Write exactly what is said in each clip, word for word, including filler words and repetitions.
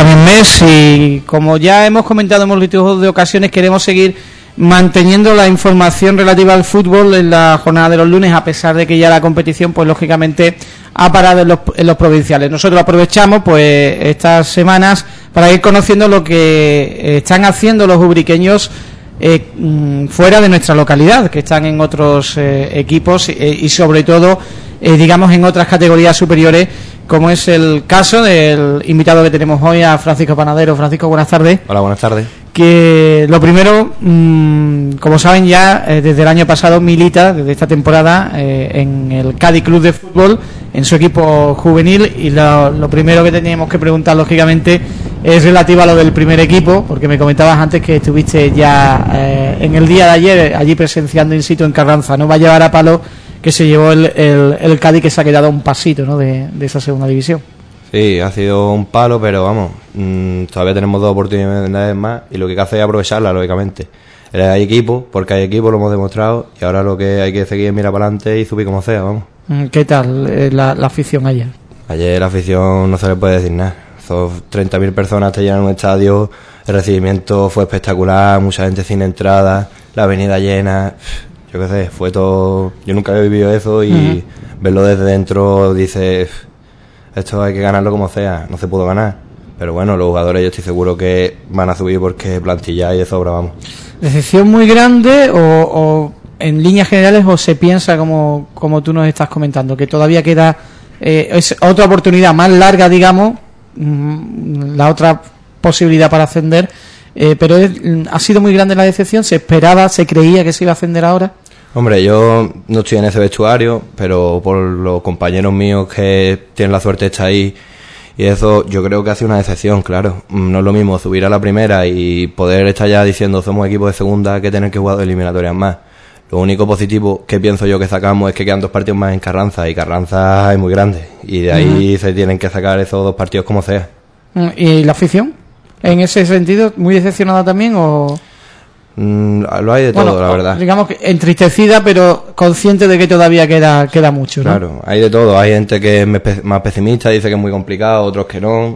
en el mes y como ya hemos comentado en multitud de ocasiones, queremos seguir manteniendo la información relativa al fútbol en la jornada de los lunes, a pesar de que ya la competición pues lógicamente ha parado en los, en los provinciales. Nosotros aprovechamos pues estas semanas para ir conociendo lo que están haciendo los ubriqueños eh, fuera de nuestra localidad, que están en otros eh, equipos eh, y sobre todo eh, digamos en otras categorías superiores, como es el caso del invitado que tenemos hoy, a Francisco Panadero. Francisco, buenas tardes. Hola, buenas tardes. Que lo primero, mmm, como saben ya, eh, desde el año pasado milita, desde esta temporada, eh, en el Cádiz Club de Fútbol, en su equipo juvenil, y lo, lo primero que teníamos que preguntar, lógicamente, es relativo a lo del primer equipo, porque me comentabas antes que estuviste ya eh, en el día de ayer allí presenciando in situ en Carranza, ¿no? Va a llevar a palo que se llevó el, el, el Cádiz, que se ha quedado un pasito, ¿no?, de, de esa segunda división. Sí, ha sido un palo, pero vamos, mmm, todavía tenemos dos oportunidades más y lo que hay que hacer es aprovecharla, lógicamente. Hay equipo, porque hay equipo, lo hemos demostrado, y ahora lo que hay que seguir es mirar para adelante y subir como sea, vamos. ¿Qué tal eh, la, la afición ayer? Ayer la afición no se le puede decir nada. Son treinta mil personas, te llenan un estadio, el recibimiento fue espectacular, mucha gente sin entrada, la avenida llena, yo qué sé, fue todo... Yo nunca había vivido eso y uh-huh. verlo desde dentro, dices... Esto hay que ganarlo como sea, no se pudo ganar. Pero bueno, los jugadores yo estoy seguro que van a subir porque plantilla hay de sobra, vamos. ¿Decepción muy grande o, o en líneas generales o se piensa como, como tú nos estás comentando, que todavía queda eh, es otra oportunidad más larga, digamos, mmm, la otra posibilidad para ascender, eh, pero es, ha sido muy grande la decepción? ¿Se esperaba, se creía que se iba a ascender ahora? Hombre, yo no estoy en ese vestuario, pero por los compañeros míos que tienen la suerte de estar ahí y eso, yo creo que ha sido una decepción, claro. No es lo mismo subir a la primera y poder estar ya diciendo somos equipo de segunda que tener que jugar dos eliminatorias más. Lo único positivo que pienso yo que sacamos es que quedan dos partidos más en Carranza, y Carranza es muy grande y de ahí uh-huh. se tienen que sacar esos dos partidos como sea. ¿Y la afición? ¿En ese sentido muy decepcionada también o...? Mm, lo hay de todo, bueno, la verdad. Digamos que entristecida, pero consciente de que todavía queda queda mucho, ¿no? Claro, hay de todo. Hay gente que es más pesimista, dice que es muy complicado, otros que no.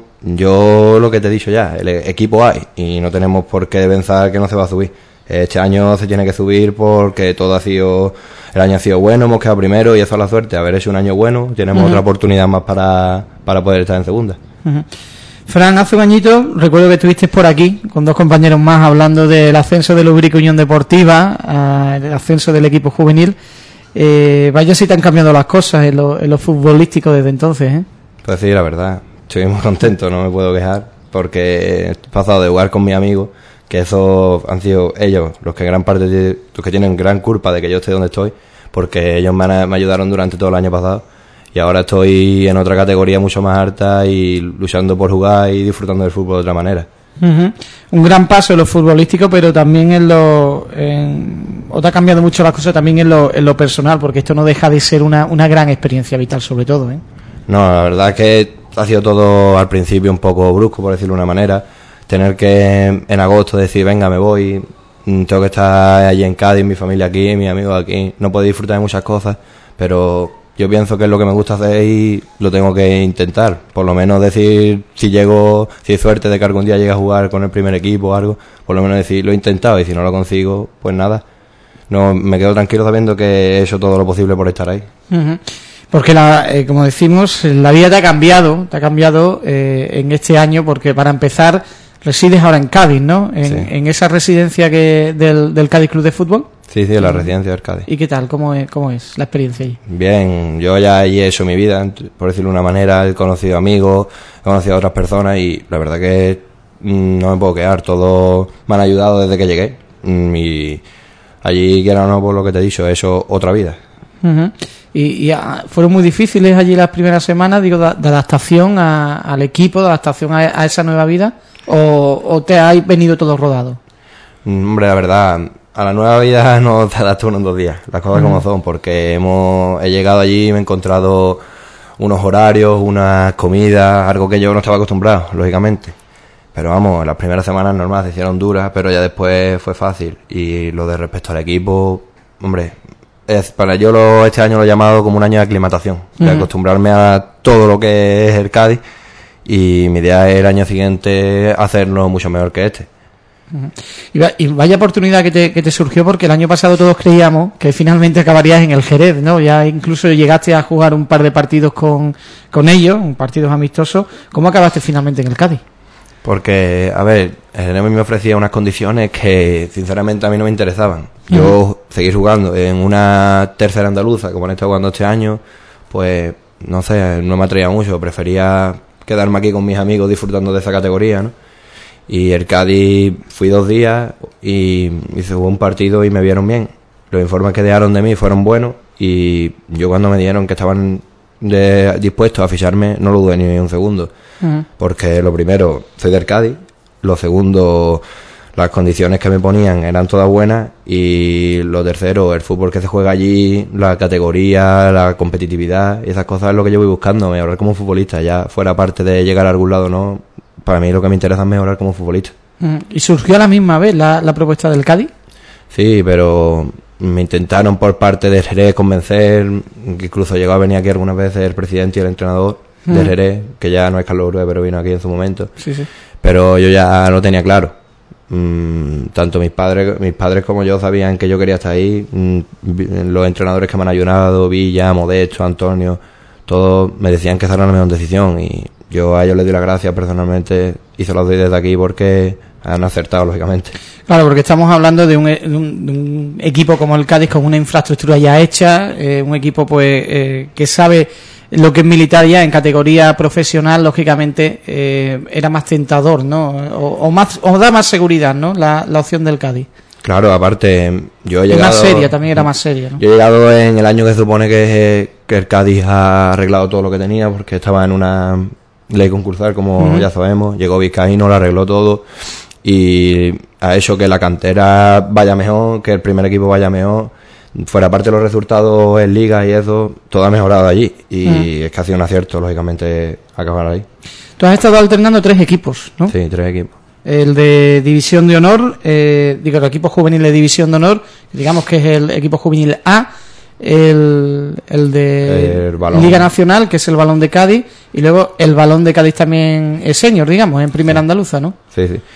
Yo lo que te he dicho ya, el equipo hay y no tenemos por qué pensar que no se va a subir. Este año se tiene que subir porque todo ha sido, el año ha sido bueno, hemos quedado primero y eso es la suerte, haber hecho un año bueno, tenemos uh-huh. otra oportunidad más para, para poder estar en segunda. Uh-huh. Fran, hace un añito recuerdo que estuviste por aquí con dos compañeros más hablando del ascenso de la Ubrique Unión Deportiva, uh, el ascenso del equipo juvenil. Eh, vaya si te han cambiado las cosas en lo, en lo futbolístico desde entonces, ¿eh? Pues sí, la verdad, estoy muy contento, no me puedo quejar, porque he pasado de jugar con mis amigos, que esos han sido ellos los que gran parte de, los que tienen gran culpa de que yo esté donde estoy, porque ellos me, me ayudaron durante todo el año pasado. Y ahora estoy en otra categoría mucho más alta y luchando por jugar y disfrutando del fútbol de otra manera. Uh-huh. Un gran paso en lo futbolístico, pero también en lo... En, o te ha cambiado mucho las cosas también en lo, en lo personal, porque esto no deja de ser una, una gran experiencia vital, sobre todo, ¿eh? No, la verdad es que ha sido todo al principio un poco brusco, por decirlo de una manera. Tener que en agosto decir, venga, me voy, tengo que estar allí en Cádiz, mi familia aquí, mis amigos aquí. No puedo disfrutar de muchas cosas, pero... Yo pienso que es lo que me gusta hacer y lo tengo que intentar. Por lo menos decir, si llego, si hay suerte de que algún día llegue a jugar con el primer equipo o algo, por lo menos decir, lo he intentado y si no lo consigo, pues nada. No, me quedo tranquilo sabiendo que he hecho todo lo posible por estar ahí. Uh-huh. Porque, la, eh, como decimos, la vida te ha cambiado, te ha cambiado eh, en este año, porque para empezar, resides ahora en Cádiz, ¿no? En, sí. en esa residencia que del, del Cádiz Club de Fútbol. Sí, sí, la residencia del Cádiz. ¿Y qué tal? ¿Cómo es, cómo es la experiencia ahí? Bien, yo ya allí he hecho mi vida, por decirlo de una manera, he conocido amigos, he conocido a otras personas y la verdad que mmm, no me puedo quedar, todos me han ayudado desde que llegué y allí, quiera o no, por lo que te he dicho, he hecho otra vida. Uh-huh. ¿Y, y a, fueron muy difíciles allí las primeras semanas, digo, de, de adaptación a, al equipo, de adaptación a, a esa nueva vida, o, o te ha venido todo rodado? Mm, hombre, la verdad... A la nueva vida no te adaptas uno en dos días, las cosas uh-huh. como son, porque hemos he llegado allí y me he encontrado unos horarios, unas comidas, algo que yo no estaba acostumbrado, lógicamente. Pero vamos, las primeras semanas normal se hicieron duras, pero ya después fue fácil. Y lo de respecto al equipo, hombre, es para yo lo, este año lo he llamado como un año de aclimatación, uh-huh. de acostumbrarme a todo lo que es el Cádiz y mi idea es el año siguiente hacerlo mucho mejor que este. Y, va, y vaya oportunidad que te, que te surgió, porque el año pasado todos creíamos que finalmente acabarías en el Jerez, ¿no? Ya incluso llegaste a jugar un par de partidos con, con ellos, un partidos amistosos. ¿Cómo acabaste finalmente en el Cádiz? Porque, a ver, el Jerez me ofrecía unas condiciones que sinceramente a mí no me interesaban. Yo uh-huh. seguir jugando en una tercera andaluza, como han estado jugando este año, pues no sé, no me atraía mucho. Prefería quedarme aquí con mis amigos disfrutando de esa categoría, ¿no? Y el Cádiz fui dos días y hice un partido y me vieron bien. Los informes que dejaron de mí fueron buenos y yo cuando me dijeron que estaban de, dispuestos a ficharme no lo dudé ni un segundo. Uh-huh. Porque lo primero, soy del Cádiz. Lo segundo, las condiciones que me ponían eran todas buenas. Y lo tercero, el fútbol que se juega allí, la categoría, la competitividad y esas cosas es lo que yo voy buscando, mejorar como futbolista. Ya fuera parte de llegar a algún lado, no. Para mí lo que me interesa es mejorar como futbolista. ¿Y surgió a la misma vez la, la propuesta del Cádiz? Sí, pero me intentaron por parte de Jerez convencer, incluso llegó a venir aquí algunas veces el presidente y el entrenador uh-huh. de Jerez, que ya no es Carlos Urbe, pero vino aquí en su momento. Sí, sí. Pero yo ya lo tenía claro. Mm, tanto mis padres mis padres como yo sabían que yo quería estar ahí. Mm, los entrenadores que me han ayudado, Villa, Modesto, Antonio, todos me decían que esa era la mejor decisión y yo a ellos les doy las gracias personalmente y se los doy desde aquí porque han acertado, lógicamente. Claro, porque estamos hablando de un, de un, de un equipo como el Cádiz con una infraestructura ya hecha, eh, un equipo pues eh, que sabe lo que es militar ya en categoría profesional, lógicamente eh, era más tentador, ¿no? O, o más o da más seguridad, ¿no? La, la opción del Cádiz. Claro, aparte yo he llegado... Más seria, también era más seria, ¿no? Yo he llegado en el año que se supone que, que el Cádiz ha arreglado todo lo que tenía porque estaba en una ley concursal, como uh-huh. ya sabemos. Llegó Vizcaíno, lo arregló todo y ha hecho que la cantera vaya mejor, que el primer equipo vaya mejor. Fuera parte de los resultados en liga y eso, todo ha mejorado allí y uh-huh. es que ha sido un acierto, lógicamente, acabar ahí. Tú has estado alternando tres equipos, ¿no? Sí, tres equipos. El de División de Honor, eh, digo, el equipo juvenil de División de Honor, digamos que es el equipo juvenil A, el, el de el Liga Nacional, que es el Balón de Cádiz, y luego el Balón de Cádiz también es senior, digamos, en Primera sí. Andaluza, ¿no? Sí, sí.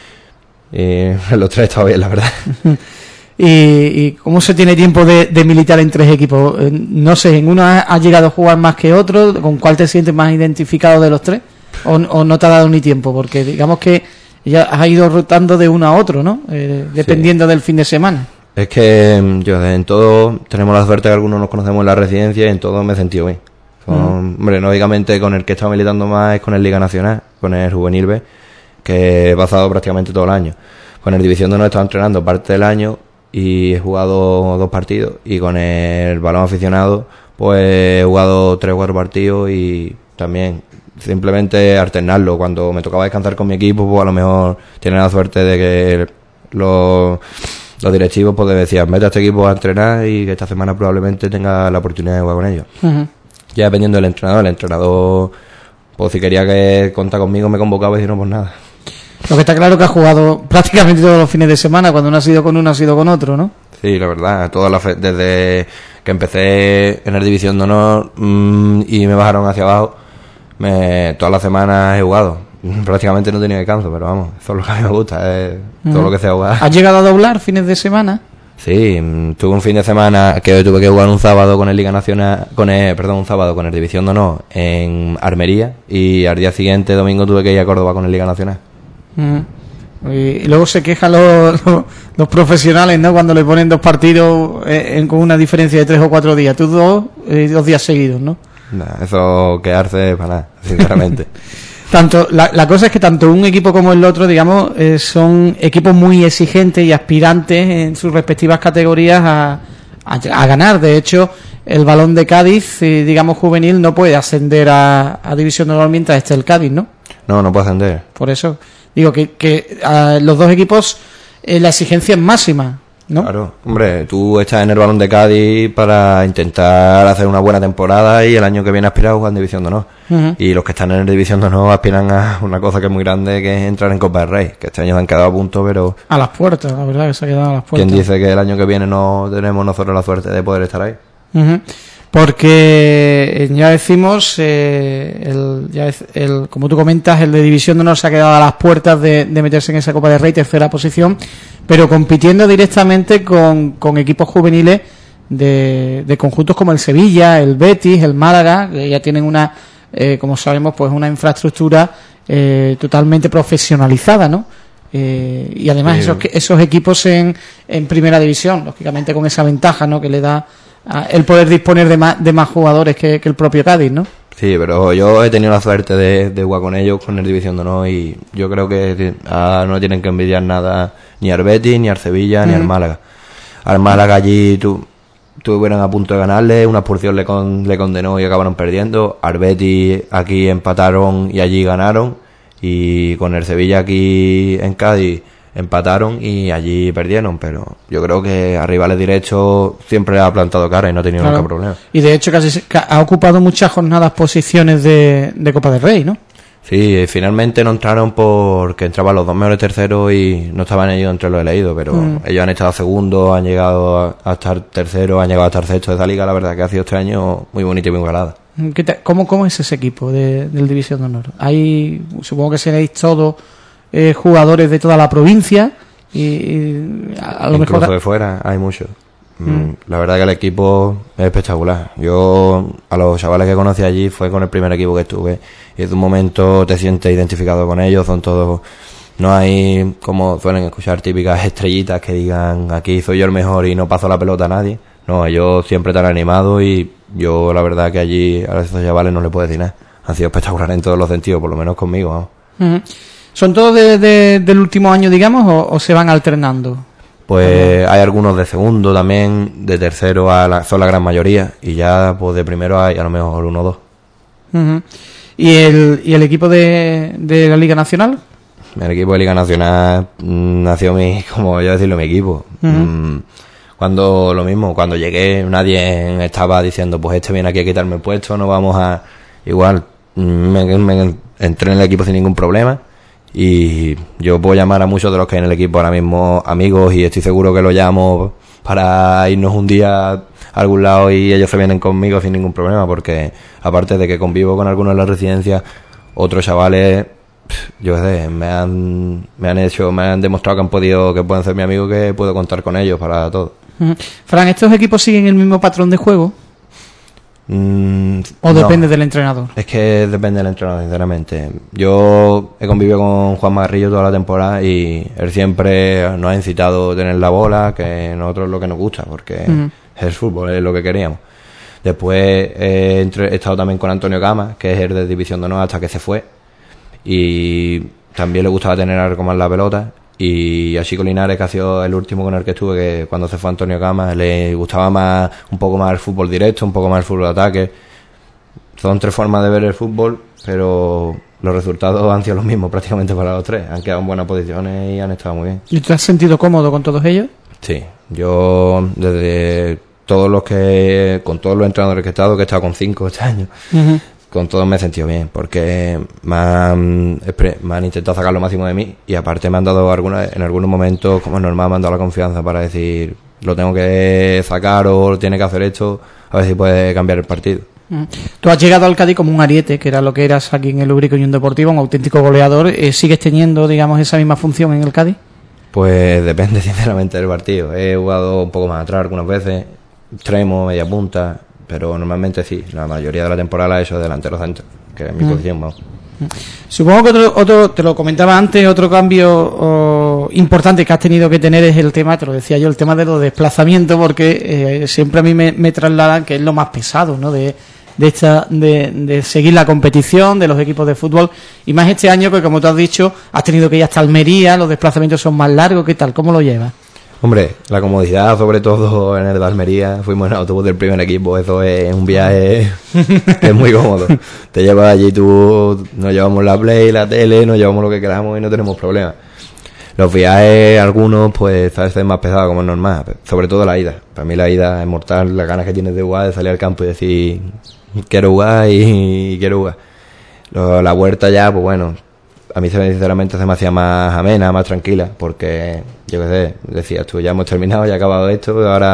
Y los tres está bien, la verdad. ¿Y, y cómo se tiene tiempo de, de militar en tres equipos? No sé, ¿en uno has ha llegado a jugar más que otro? ¿Con cuál te sientes más identificado de los tres? ¿O, o no te ha dado ni tiempo? Porque digamos que ya has ido rotando de uno a otro, ¿no? Eh, dependiendo sí. del fin de semana. Es que yo en todo tenemos la suerte que algunos nos conocemos en la residencia y en todo me he sentido bien. Con, uh-huh. Hombre, lógicamente con el que he estado militando más es con el Liga Nacional, con el Juvenil B, que he pasado prácticamente todo el año. Con el División de Honor he estado entrenando parte del año y he jugado dos partidos. Y con el Balón Aficionado pues he jugado tres o cuatro partidos y también simplemente alternarlo. Cuando me tocaba descansar con mi equipo, pues a lo mejor tienen la suerte de que los, los directivos pues decían, vete a este equipo a entrenar y que esta semana probablemente tenga la oportunidad de jugar con ellos. Uh-huh. Ya dependiendo del entrenador, el entrenador pues si quería que contara conmigo me convocaba y si no, pues nada. Lo que está claro que has jugado prácticamente todos los fines de semana, cuando uno ha sido con uno ha sido con otro, ¿no? Sí, la verdad, toda la fe- desde que empecé en el División de Honor mmm, y me bajaron hacia abajo, me, todas las semanas he jugado. Prácticamente no he tenido descanso, pero vamos, eso es lo que a mí me gusta, es uh-huh. todo lo que sea jugar. ¿Has llegado a doblar fines de semana? Sí, tuve un fin de semana que tuve que jugar un sábado con el Liga Nacional, con el, perdón, un sábado con el División de Honor en Armería y al día siguiente, domingo, tuve que ir a Córdoba con el Liga Nacional. Uh-huh. Y luego se quejan los, los, los profesionales, ¿no? Cuando le ponen dos partidos eh, en, con una diferencia de tres o cuatro días. Tú dos, eh, dos días seguidos, ¿no? Nah, eso quedarse para nada, sinceramente. Tanto la, la cosa es que tanto un equipo como el otro, digamos, eh, son equipos muy exigentes y aspirantes en sus respectivas categorías a, a, a ganar. De hecho, el Balón de Cádiz, eh, digamos, juvenil, no puede ascender a, a División de Honor mientras esté el Cádiz, ¿no? No, no puede ascender. Por eso digo que, que a los dos equipos eh, la exigencia es máxima, ¿no? Claro, hombre, tú estás en el Balón de Cádiz para intentar hacer una buena temporada y el año que viene aspirar a jugar en División de Honor. Uh-huh. Y los que están en la División de Honor aspiran a una cosa que es muy grande, que es entrar en Copa del Rey, que este año se han quedado a punto, pero... A las puertas, la verdad que se ha quedado a las puertas. ¿Quién dice que el año que viene no tenemos nosotros la suerte de poder estar ahí? Uh-huh. porque ya decimos, eh, el, ya es, el, como tú comentas, el de División de Honor se ha quedado a las puertas de, de meterse en esa Copa del Rey, tercera posición, pero compitiendo directamente con, con equipos juveniles de, de conjuntos como el Sevilla, el Betis, el Málaga, que ya tienen una, eh, como sabemos, pues una infraestructura eh, totalmente profesionalizada, ¿no? Eh, y además sí. esos, esos equipos en, en primera división, lógicamente con esa ventaja, ¿no?, que le da a el poder disponer de más, de más jugadores que, que el propio Cádiz, ¿no? Sí, pero yo he tenido la suerte de, de jugar con ellos, con el División de Honor, y yo creo que ah, no tienen que envidiar nada ni al Betis, ni al Sevilla, mm. ni al Málaga. Al Málaga allí tu, estuvieron a punto de ganarle, una expulsión le, con, le condenó y acabaron perdiendo. Al Betis aquí empataron y allí ganaron. Y con el Sevilla aquí en Cádiz empataron y allí perdieron, pero yo creo que a rivales directos siempre ha plantado cara y no ha tenido claro. nunca problema. Y de hecho casi ha ocupado muchas jornadas posiciones de, de Copa del Rey, ¿no? Sí, finalmente no entraron porque entraban los dos mejores terceros y no estaban ellos entre los elegidos, pero mm. ellos han estado segundos, han llegado a, a estar terceros, han llegado a estar sextos de esa liga. La verdad que ha sido este año muy bonito y muy igualada. ¿Qué te, cómo, ¿Cómo es ese equipo de, del División de Honor? Hay, supongo que seréis todos eh, jugadores de toda la provincia y, y a, a lo incluso mejor de fuera hay muchos. Mm. La verdad que el equipo es espectacular. Yo a los chavales que conocí allí fue con el primer equipo que estuve y desde un momento te sientes identificado con ellos. Son todos, no hay, como suelen escuchar, típicas estrellitas que digan aquí soy yo el mejor y no paso la pelota a nadie. No, ellos siempre están animados y yo la verdad que allí a esos chavales no les puedo decir nada. Han sido espectaculares en todos los sentidos, por lo menos conmigo, vamos. Uh-huh. ¿Son todos de, de, del último año, digamos, o, o se van alternando? Pues uh-huh. hay algunos de segundo también, de tercero a la, son la gran mayoría, y ya pues de primero hay a lo mejor uno o dos. Uh-huh. ¿Y el, y el equipo de, de la Liga Nacional? El equipo de Liga Nacional mmm, nació mi, como yo decirlo, mi equipo. Uh-huh. Mm, Cuando lo mismo, cuando llegué nadie estaba diciendo pues este viene aquí a quitarme el puesto, no vamos a... Igual, me, me entré en el equipo sin ningún problema y yo puedo llamar a muchos de los que hay en el equipo ahora mismo amigos y estoy seguro que lo llamo para irnos un día a algún lado y ellos se vienen conmigo sin ningún problema, porque aparte de que convivo con algunos de las residencias, otros chavales, yo qué sé, me han, me han hecho, me han demostrado que han podido, que pueden ser mi amigo, que puedo contar con ellos para todo. Fran, ¿estos equipos siguen el mismo patrón de juego? Mm, ¿O depende no. del entrenador? Es que depende del entrenador, sinceramente. Yo he convivido con Juan Marrillo toda la temporada y él siempre nos ha incitado a tener la bola, que a nosotros es lo que nos gusta, porque uh-huh. es el fútbol, es lo que queríamos. Después he, entre, he estado también con Antonio Gama, que es el de División de Honor hasta que se fue, y también le gustaba tener algo más la pelota. Y a Chico Linares, que ha sido el último con el que estuve, que cuando se fue Antonio Gama, le gustaba más un poco más el fútbol directo, un poco más el fútbol de ataque. Son tres formas de ver el fútbol, pero los resultados han sido los mismos prácticamente para los tres. Han quedado en buenas posiciones y han estado muy bien. ¿Y te has sentido cómodo con todos ellos? Sí, yo desde todos los que, con todos los entrenadores que he estado, que he estado con cinco este año, uh-huh. con todos me he sentido bien, porque me han, me han intentado sacar lo máximo de mí y aparte me han dado alguna, en algunos momentos, como es normal, me han dado la confianza para decir lo tengo que sacar o tiene que hacer esto, a ver si puede cambiar el partido. Tú has llegado al Cádiz como un ariete, que era lo que eras aquí en el Uribe Unión Deportiva, un auténtico goleador. Eh, ¿Sigues teniendo, digamos, esa misma función en el Cádiz? Pues depende sinceramente del partido. He jugado un poco más atrás algunas veces, extremo, media punta, pero normalmente sí, la mayoría de la temporada he hecho delantero centro, que es mi mm. posición, vamos. Supongo que otro, otro, te lo comentaba antes, otro cambio oh, importante que has tenido que tener es el tema, te lo decía yo, el tema de los desplazamientos, porque eh, siempre a mí me, me trasladan que es lo más pesado, ¿no? De, de esta de, de seguir la competición de los equipos de fútbol, y más este año que, como tú has dicho, has tenido que ir hasta Almería, los desplazamientos son más largos. ¿Qué tal? ¿Cómo lo llevas? Hombre, la comodidad, sobre todo en el de Almería, fuimos en autobús del primer equipo, eso es un viaje, es muy cómodo. Te llevas allí tú, nos llevamos la Play, la tele, nos llevamos lo que queramos y no tenemos problemas. Los viajes, algunos, pues a veces es más pesado como es normal, sobre todo la ida. Para mí la ida es mortal, las ganas que tienes de jugar, de salir al campo y decir, quiero jugar y, y quiero jugar. Lo, la vuelta ya, pues bueno, a mí sinceramente se me hacía más amena, más tranquila, porque yo qué sé, decías tú, ya hemos terminado, ya ha acabado esto, ahora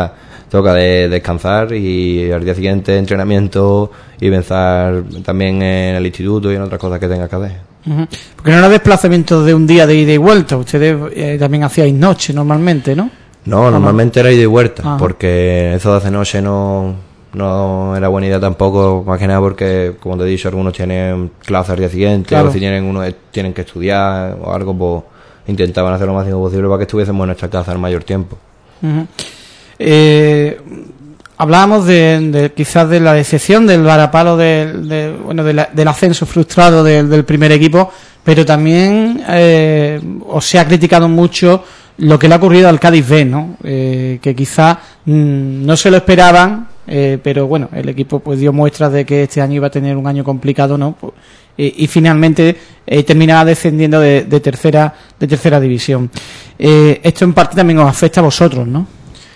toca de descansar y al día siguiente entrenamiento y pensar también en el instituto y en otras cosas que tengas que hacer. Uh-huh. Porque no era desplazamiento de un día de ida y vuelta, ustedes eh, también hacíais noche normalmente, ¿no? No, normalmente no? era ida y vuelta, Ajá. porque eso de hacer noche no, no era buena idea tampoco, más que nada porque, como te he dicho, algunos tienen clases al día siguiente, claro. o si tienen uno tienen que estudiar o algo, pues intentaban hacer lo más posible para que estuviésemos en nuestra casa el mayor tiempo. Uh-huh. Eh, hablábamos de, de quizás de la decepción del varapalo del, de, bueno, de la, del ascenso frustrado del, del primer equipo, pero también eh, os se ha criticado mucho lo que le ha ocurrido al Cádiz B, ¿no? Eh, que quizás mmm, no se lo esperaban, eh, pero bueno, el equipo pues dio muestras de que este año iba a tener un año complicado, ¿no? Pues, eh, y finalmente eh, terminaba descendiendo de, de tercera de tercera división. Eh, esto en parte también os afecta a vosotros, ¿no?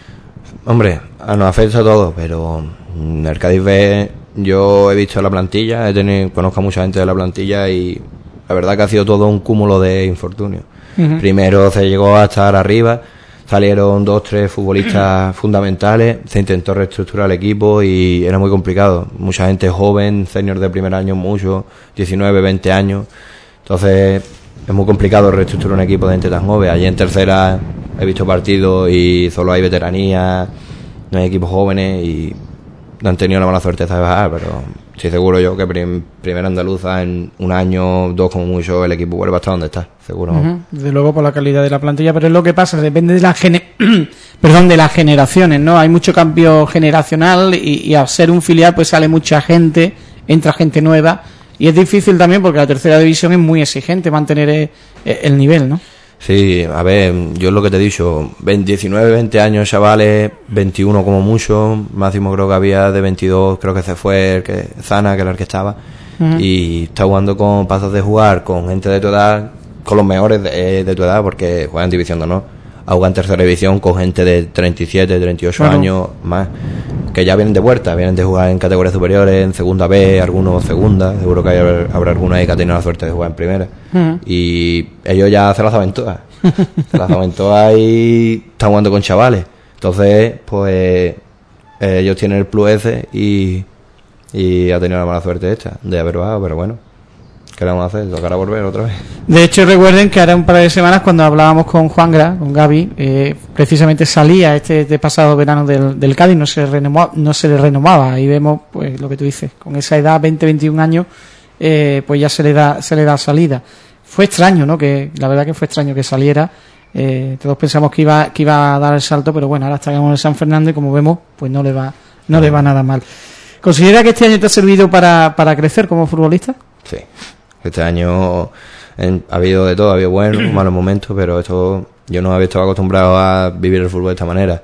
Hombre, nos afecta a todos, pero en el Cádiz B yo he visto la plantilla, he tenido, conozco a mucha gente de la plantilla y la verdad que ha sido todo un cúmulo de infortunios. Uh-huh. Primero se llegó a estar arriba, salieron dos, tres futbolistas fundamentales, se intentó reestructurar el equipo y era muy complicado. Mucha gente joven, senior de primer año, mucho, diecinueve, veinte años. Entonces es muy complicado reestructurar un equipo de gente tan joven. Allí en tercera he visto partidos y solo hay veteranía, no hay equipos jóvenes y han tenido la mala suerte de bajar, pero estoy seguro yo que prim, primera andaluza en un año, dos como mucho, el equipo vuelve hasta donde está, seguro. Uh-huh. Desde luego por la calidad de la plantilla, pero es lo que pasa, depende de las gene- perdón, de las generaciones, ¿no? Hay mucho cambio generacional y, y al ser un filial pues sale mucha gente, entra gente nueva y es difícil también porque la tercera división es muy exigente mantener el, el nivel, ¿no? Sí, a ver, yo es lo que te he dicho, diecinueve, veinte años, chavales, veintiuno como mucho, máximo creo que había de veintidós, creo que se fue el que Zana, que era el que estaba, uh-huh. y está jugando con pasos de jugar con gente de tu edad, con los mejores de, de tu edad, porque juegan en división de honor, a jugar en tercera división con gente de treinta y siete, treinta y ocho bueno. años más, que ya vienen de vuelta, vienen de jugar en categorías superiores, en segunda B, algunos segunda, seguro que hay, habrá algunos ahí que ha tenido la suerte de jugar en primera, uh-huh. y ellos ya se las saben todas, se las saben todas y están jugando con chavales, entonces pues eh, ellos tienen el plus ese y, y ha tenido la mala suerte esta de haber bajado, pero bueno, ¿qué le vamos a hacer? Tocará volver otra vez. De hecho, recuerden que ahora un par de semanas cuando hablábamos con Juangra, con Gaby, eh, precisamente salía este, este pasado verano del, del Cádiz, no se renovaba, no se le renovaba, y vemos pues lo que tú dices, con esa edad, veinte, veintiún años, eh, pues ya se le da se le da salida. Fue extraño, ¿no? Que la verdad que fue extraño que saliera. Eh, todos pensamos que iba que iba a dar el salto, pero bueno, ahora está en el San Fernando y como vemos, pues no le va no uh-huh. le va nada mal. ¿Considera que este año te ha servido para, para crecer como futbolista? Sí. Este año en, ha habido de todo, ha habido buenos, malos momentos, pero esto yo no había estado acostumbrado a vivir el fútbol de esta manera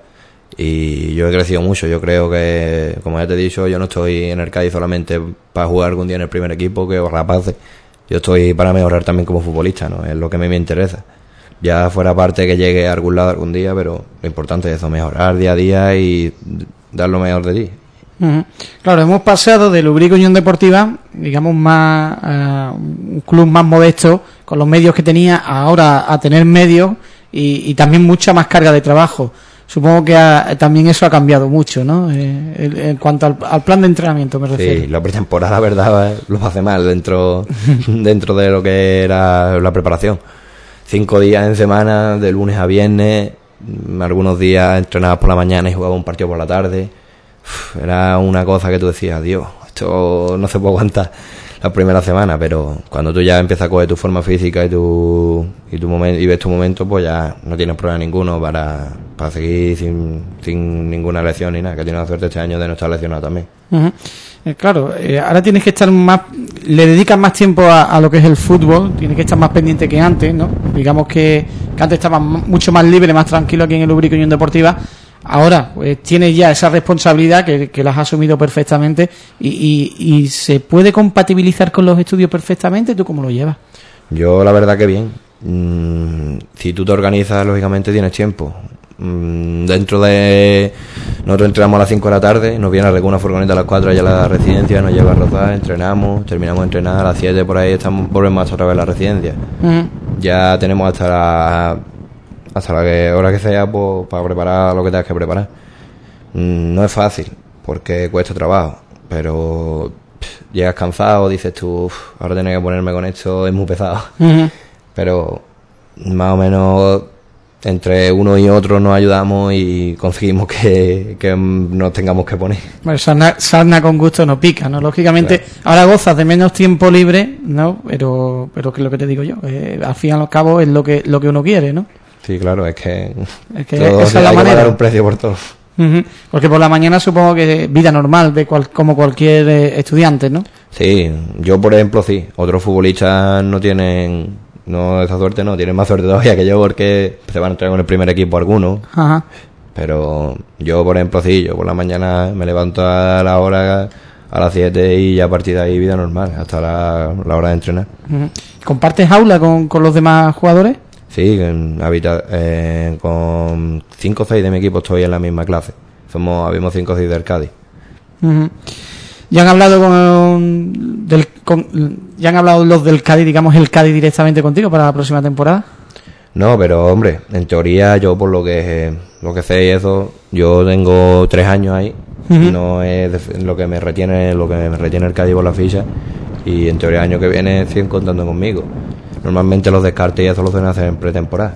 y yo he crecido mucho. Yo creo que, como ya te he dicho, yo no estoy en el Cádiz solamente para jugar algún día en el primer equipo, que os rapaces. Yo estoy para mejorar también como futbolista, ¿no? Es lo que a mí me interesa. Ya fuera parte que llegue a algún lado algún día, pero lo importante es eso, mejorar día a día y dar lo mejor de ti. Uh-huh. Claro, hemos pasado de Lubrica Unión Deportiva, digamos más uh, un club más modesto con los medios que tenía, ahora a tener medios y, y también mucha más carga de trabajo. Supongo que ha, también eso ha cambiado mucho, ¿no? Eh, en, en cuanto al, al plan de entrenamiento me refiero. Sí, la pretemporada, verdad, lo hace mal dentro dentro de lo que era la preparación. Cinco días en semana, de lunes a viernes, algunos días entrenabas por la mañana y jugabas un partido por la tarde. Uf, era una cosa que tú decías, Dios, esto no se puede aguantar la primera semana, pero cuando tú ya empiezas a coger tu forma física y tu y tu momento y ves tu momento, pues ya no tienes problema ninguno para, para seguir sin, sin ninguna lesión ni nada, que tienes la suerte este año de no estar lesionado también. Uh-huh. Eh, claro, eh, ahora tienes que estar más, le dedicas más tiempo a, a lo que es el fútbol, tienes que estar más pendiente que antes, ¿no? Digamos que, que antes estabas mucho más libre, más tranquilo aquí en el Lubrica Unión Deportiva. Ahora pues tienes ya esa responsabilidad que, que la has asumido perfectamente y, y, y se puede compatibilizar con los estudios perfectamente. ¿Tú cómo lo llevas? Yo la verdad que bien. Mm, si tú te organizas, lógicamente tienes tiempo. Mm, dentro de... Nosotros entrenamos a las cinco de la tarde, nos viene a recoger una furgoneta a las cuatro allá a la residencia, nos lleva a rozar, entrenamos, terminamos de entrenar, a las siete por ahí estamos, volvemos hasta otra vez a la residencia. Uh-huh. Ya tenemos hasta la... hasta la que, hora que sea, pues, para preparar lo que tengas que preparar. No es fácil, porque cuesta trabajo, pero pff, llegas cansado, dices tú, uf, ahora tengo que ponerme con esto, es muy pesado. Uh-huh. Pero más o menos entre uno y otro nos ayudamos y conseguimos que, que nos tengamos que poner. Bueno, sarna, sarna con gusto no pica, ¿no? Lógicamente, claro. Ahora gozas de menos tiempo libre, ¿no? Pero, pero que es lo que te digo yo, eh, al fin y al cabo es lo que, lo que uno quiere, ¿no? Sí, claro, es que, es que todo esa es la hay manera. Que pagar un precio por todo. Uh-huh. Porque por la mañana supongo que vida normal, de cual, como cualquier eh, estudiante, ¿no? Sí, yo por ejemplo sí, otros futbolistas no tienen, no esa suerte no, tienen más suerte todavía que yo porque se van a entrar con el primer equipo algunos. Ajá. Pero yo por ejemplo sí, yo por la mañana me levanto a la hora, a las siete y ya a partir de ahí vida normal, hasta la, la hora de entrenar. Uh-huh. ¿Compartes aula con, con los demás jugadores? Sí, en, habita, eh, con cinco o seis de mi equipo estoy en la misma clase. Somos, habemos cinco o seis del Cádiz. Uh-huh. ¿Ya han hablado con, del, con, ya han hablado los del Cádiz, digamos el Cádiz directamente contigo para la próxima temporada? No, pero hombre, en teoría yo por lo que lo que sé y eso, yo tengo tres años ahí. Uh-huh. No es de, lo que me retiene, lo que me retiene el Cádiz por la ficha. Y en teoría el año que viene siguen contando conmigo. Normalmente los descartes y eso lo suelen hacer en pretemporada.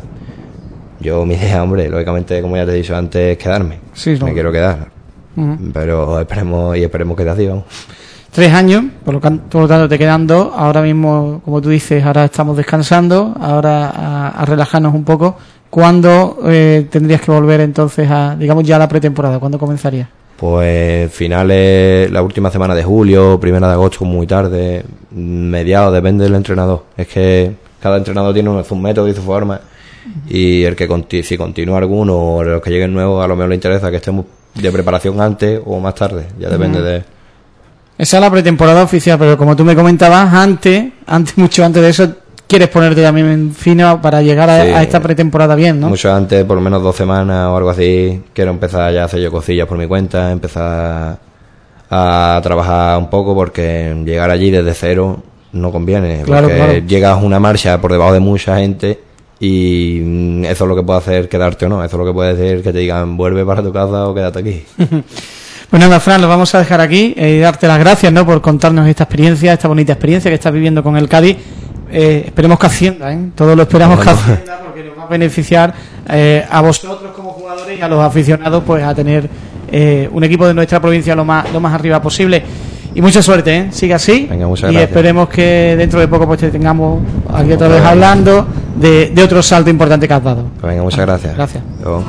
Yo, mi idea, hombre, lógicamente, como ya te he dicho antes, es quedarme. Sí, no. Me quiero quedar. Uh-huh. Pero esperemos y esperemos que te así, vamos. Tres años, por lo, por lo tanto te quedan dos. Ahora mismo, como tú dices, ahora estamos descansando, ahora a, a relajarnos un poco. ¿Cuándo eh, tendrías que volver entonces a, digamos, ya a la pretemporada? ¿Cuándo comenzaría? Pues finales, la última semana de julio, primera de agosto, muy tarde, mediados, depende del entrenador. Es que cada entrenador tiene un, un método y su forma, y el que conti- si continúa alguno o los que lleguen nuevos, a lo mejor le interesa que estemos de preparación antes o más tarde, ya depende uh-huh. de... Esa es la pretemporada oficial, pero como tú me comentabas, antes, antes mucho antes de eso, quieres ponerte también en fino para llegar a, sí, a esta pretemporada bien, ¿no? Mucho antes, por lo menos dos semanas o algo así, quiero empezar ya a hacer yo cosillas por mi cuenta, empezar a trabajar un poco, porque llegar allí desde cero no conviene, claro, porque claro. Llegas a una marcha por debajo de mucha gente y eso es lo que puede hacer quedarte o no, eso es lo que puede decir que te digan vuelve para tu casa o quédate aquí. Pues nada, Fran, lo vamos a dejar aquí y eh, darte las gracias, ¿no?, por contarnos esta experiencia, esta bonita experiencia que estás viviendo con el Cádiz. Eh, esperemos que Hacienda, ¿eh? Todos lo esperamos bueno. que Hacienda, porque nos va a beneficiar eh, a vosotros como jugadores y a los aficionados, pues a tener eh, un equipo de nuestra provincia lo más lo más arriba posible. Y mucha suerte, ¿eh? Sigue así. Venga, muchas y gracias. Esperemos que dentro de poco pues te tengamos aquí otra vez hablando de, de otro salto importante que has dado. Pues venga, muchas gracias. Gracias. Luego.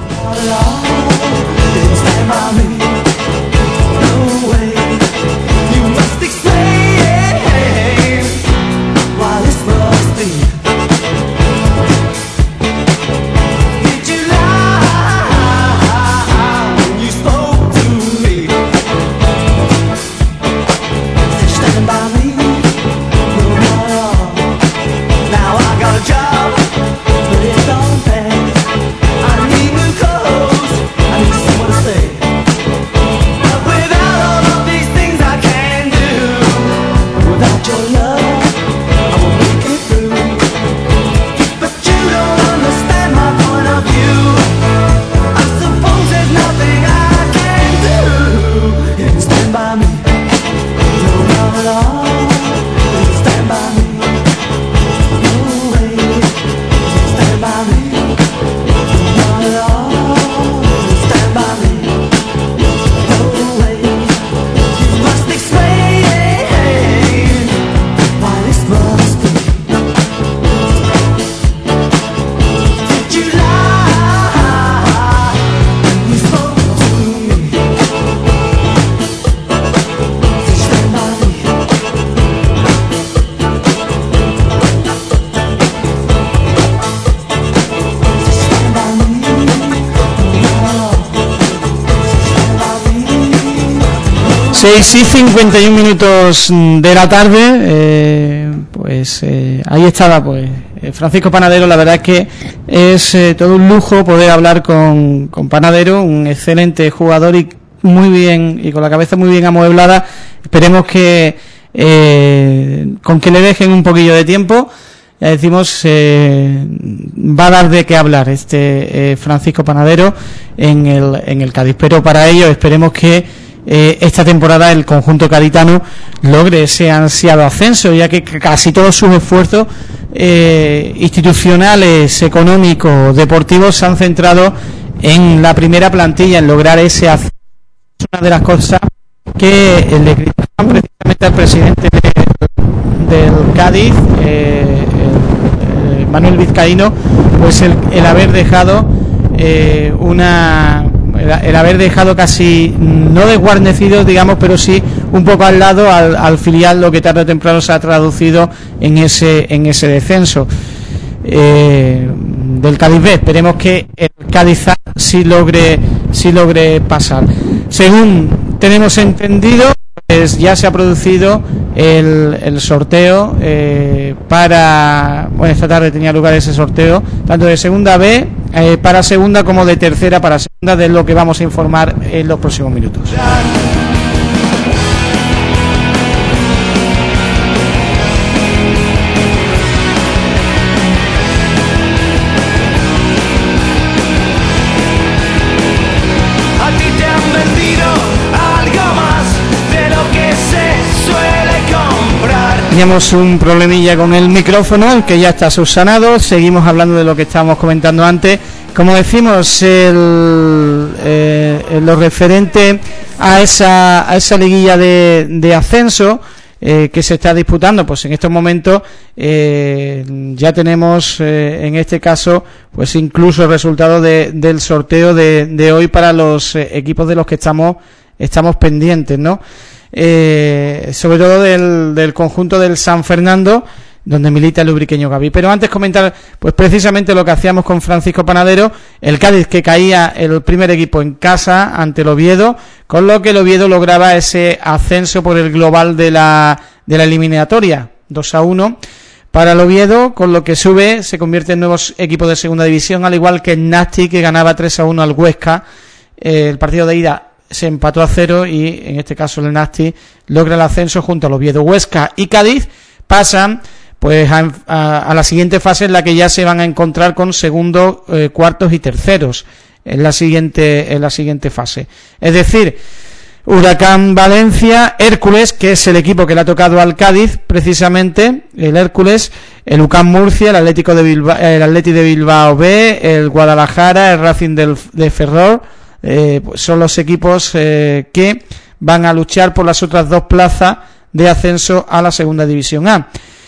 seis y cincuenta y un minutos de la tarde, eh, pues eh, ahí estaba pues Francisco Panadero. La verdad es que es eh, todo un lujo poder hablar con, con Panadero, un excelente jugador y muy bien, y con la cabeza muy bien amueblada. Esperemos que eh, con que le dejen un poquillo de tiempo ya decimos, eh, va a dar de qué hablar este eh, Francisco Panadero en el, en el Cádiz. Pero para ello esperemos que eh, esta temporada el conjunto gaditano logre ese ansiado ascenso, ya que casi todos sus esfuerzos eh, institucionales, económicos, deportivos se han centrado en la primera plantilla, en lograr ese ascenso. Es una de las cosas que le critican precisamente al presidente de, del Cádiz, eh, el, el Manuel Vizcaíno, pues el, el haber dejado eh, una el, el haber dejado casi no desguarnecido, digamos, pero sí un poco al lado al, al filial, lo que tarde o temprano se ha traducido en ese en ese descenso eh, del Cádiz B. Esperemos que el Cádiz A sí logre sí logre pasar. Según tenemos entendido, pues ya se ha producido el, el sorteo eh, para... Bueno, esta tarde tenía lugar ese sorteo, tanto de segunda B eh, para segunda como de tercera para segunda, de lo que vamos a informar en los próximos minutos. Teníamos un problemilla con el micrófono, que ya está subsanado. Seguimos hablando de lo que estábamos comentando antes. Como decimos, el, eh, lo referente a esa, a esa liguilla de, de ascenso eh, que se está disputando, pues en estos momentos eh, ya tenemos, eh, en este caso, pues incluso el resultado de, del sorteo de, de hoy para los eh, equipos de los que estamos, estamos pendientes, ¿no? Eh, sobre todo del, del conjunto del San Fernando, donde milita el ubriqueño Gavi. Pero antes comentar pues precisamente lo que hacíamos con Francisco Panadero, el Cádiz, que caía el primer equipo en casa ante el Oviedo, con lo que el Oviedo lograba ese ascenso por el global de la, de la eliminatoria, dos a uno para el Oviedo, con lo que sube, se convierte en nuevos equipos de segunda división, al igual que el Nasti, que ganaba tres a uno al Huesca. Eh, el partido de ida se empató a cero y en este caso el Nasti logra el ascenso junto al Oviedo. Huesca y Cádiz pasan pues a, a, a la siguiente fase, en la que ya se van a encontrar con segundos, eh, cuartos y terceros en la siguiente en la siguiente fase. Es decir, Huracán Valencia, Hércules, que es el equipo que le ha tocado al Cádiz precisamente, el Hércules, el U C A M Murcia, el Atlético de Bilbao, el Atleti de Bilbao B, el Guadalajara, el Racing del, de Ferrol. Eh, pues son los equipos eh, que van a luchar por las otras dos plazas de ascenso a la segunda división A.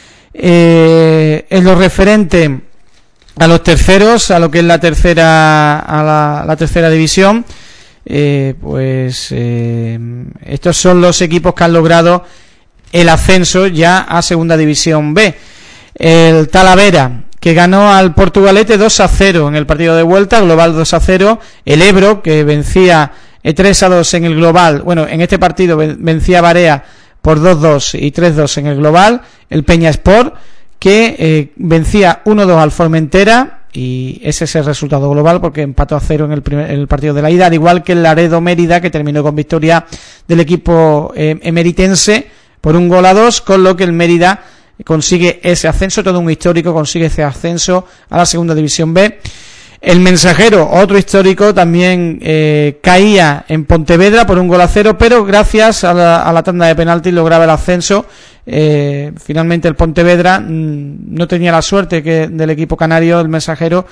Eh, en lo referente a los terceros, a lo que es la tercera a la, la tercera división, eh, pues eh, estos son los equipos que han logrado el ascenso ya a segunda división B. El Talavera, que ganó al Portugalete dos a cero en el partido de vuelta, global dos a cero. El Ebro, que vencía tres a dos en el global, bueno, en este partido vencía a Barea por dos dos y tres dos en el global. El Peña Sport, que eh, vencía uno dos al Formentera, y ese es el resultado global, porque empató a cero en el, primer, en el partido de la ida, al igual que el Laredo Mérida, que terminó con victoria del equipo eh, emeritense por un gol a dos, con lo que el Mérida consigue ese ascenso, todo un histórico consigue ese ascenso a la segunda división B. El Mensajero, otro histórico, también eh, caía en Pontevedra por un gol a cero, pero gracias a la, a la tanda de penaltis lograba el ascenso. Eh, finalmente el Pontevedra mmm, no tenía la suerte que del equipo canario, el Mensajero,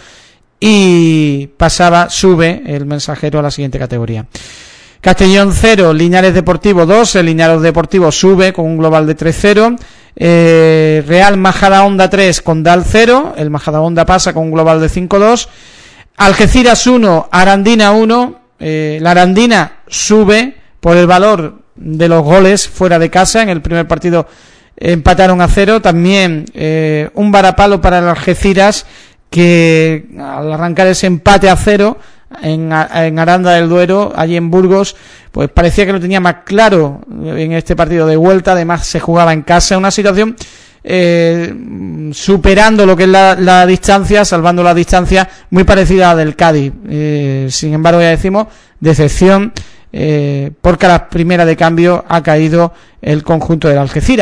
y pasaba, sube el Mensajero a la siguiente categoría. Castellón cero, Linares Deportivo dos, el Linares Deportivo sube con un global de tres cero. Eh, Real Majadahonda tres, Condal cero, el Majadahonda pasa con un global de cinco dos. Algeciras uno, Arandina uno, eh, la Arandina sube por el valor de los goles fuera de casa. En el primer partido empataron a cero. También eh, un varapalo para el Algeciras, que al arrancar ese empate a cero en, en Aranda del Duero, allí en Burgos, pues parecía que lo tenía más claro en este partido de vuelta. Además se jugaba en casa, una situación eh, superando lo que es la, la distancia, salvando la distancia, muy parecida a la del Cádiz. Eh, sin embargo, ya decimos, decepción, eh, porque a la primera de cambio ha caído el conjunto del Algeciras.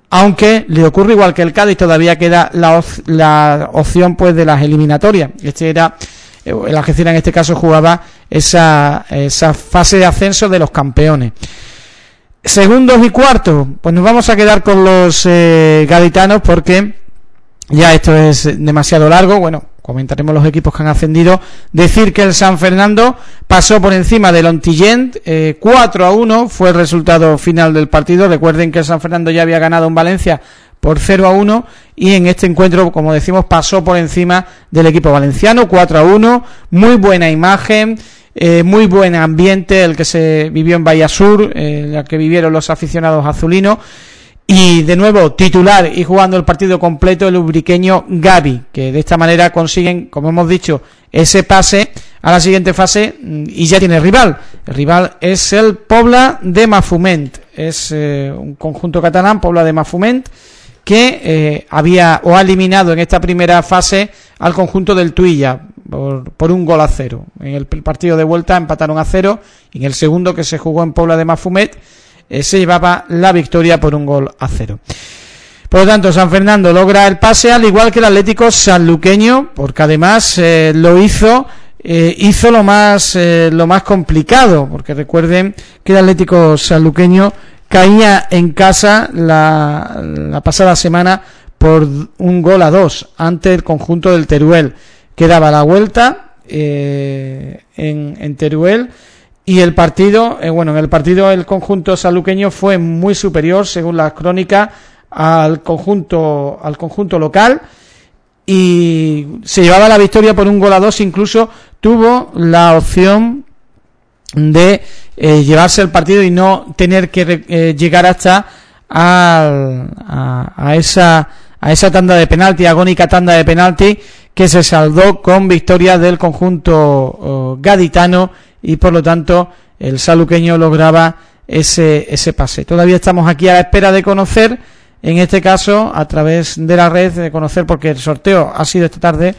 aunque le ocurre igual que el Cádiz, todavía queda la, op- la opción pues de las eliminatorias. Este era, el Algeciras en este caso jugaba esa, esa fase de ascenso de los campeones. Segundos y cuartos, pues nos vamos a quedar con los eh, gaditanos porque ya esto es demasiado largo. Bueno, comentaremos los equipos que han ascendido. Decir que el San Fernando pasó por encima del Ontillent, eh, cuatro a uno fue el resultado final del partido. Recuerden que el San Fernando ya había ganado en Valencia por cero a uno y en este encuentro, como decimos, pasó por encima del equipo valenciano, cuatro a uno. Muy buena imagen, eh, muy buen ambiente el que se vivió en Bahía Sur, eh, el que vivieron los aficionados azulinos. Y de nuevo, titular y jugando el partido completo el ubriqueño Gavi, que de esta manera consiguen, como hemos dicho, ese pase a la siguiente fase y ya tiene rival. El rival es el Pobla de Mafumet, es eh, un conjunto catalán, Pobla de Mafumet, que eh, había o ha eliminado en esta primera fase al conjunto del Tuilla por, por un gol a cero. En el partido de vuelta empataron a cero y en el segundo, que se jugó en Pobla de Mafumet, eh, se llevaba la victoria por un gol a cero. Por lo tanto, San Fernando logra el pase, al igual que el Atlético sanluqueño, porque además eh, lo hizo eh, hizo lo más eh, lo más complicado, porque recuerden que el Atlético sanluqueño caía en casa la, la pasada semana por un gol a dos ante el conjunto del Teruel, que daba la vuelta eh, en, en Teruel, y el partido, eh, bueno, en el partido el conjunto sanluqueño fue muy superior, según las crónicas, al conjunto al conjunto local, y se llevaba la victoria por un gol a dos. Incluso tuvo la opción de eh, llevarse el partido y no tener que eh, llegar hasta a, a, a esa a esa tanda de penalti, agónica tanda de penalti, que se saldó con victoria del conjunto uh, gaditano, y por lo tanto el sanluqueño lograba ese ese pase. Todavía estamos aquí a la espera de conocer, en este caso a través de la red, de conocer, porque el sorteo ha sido esta tarde,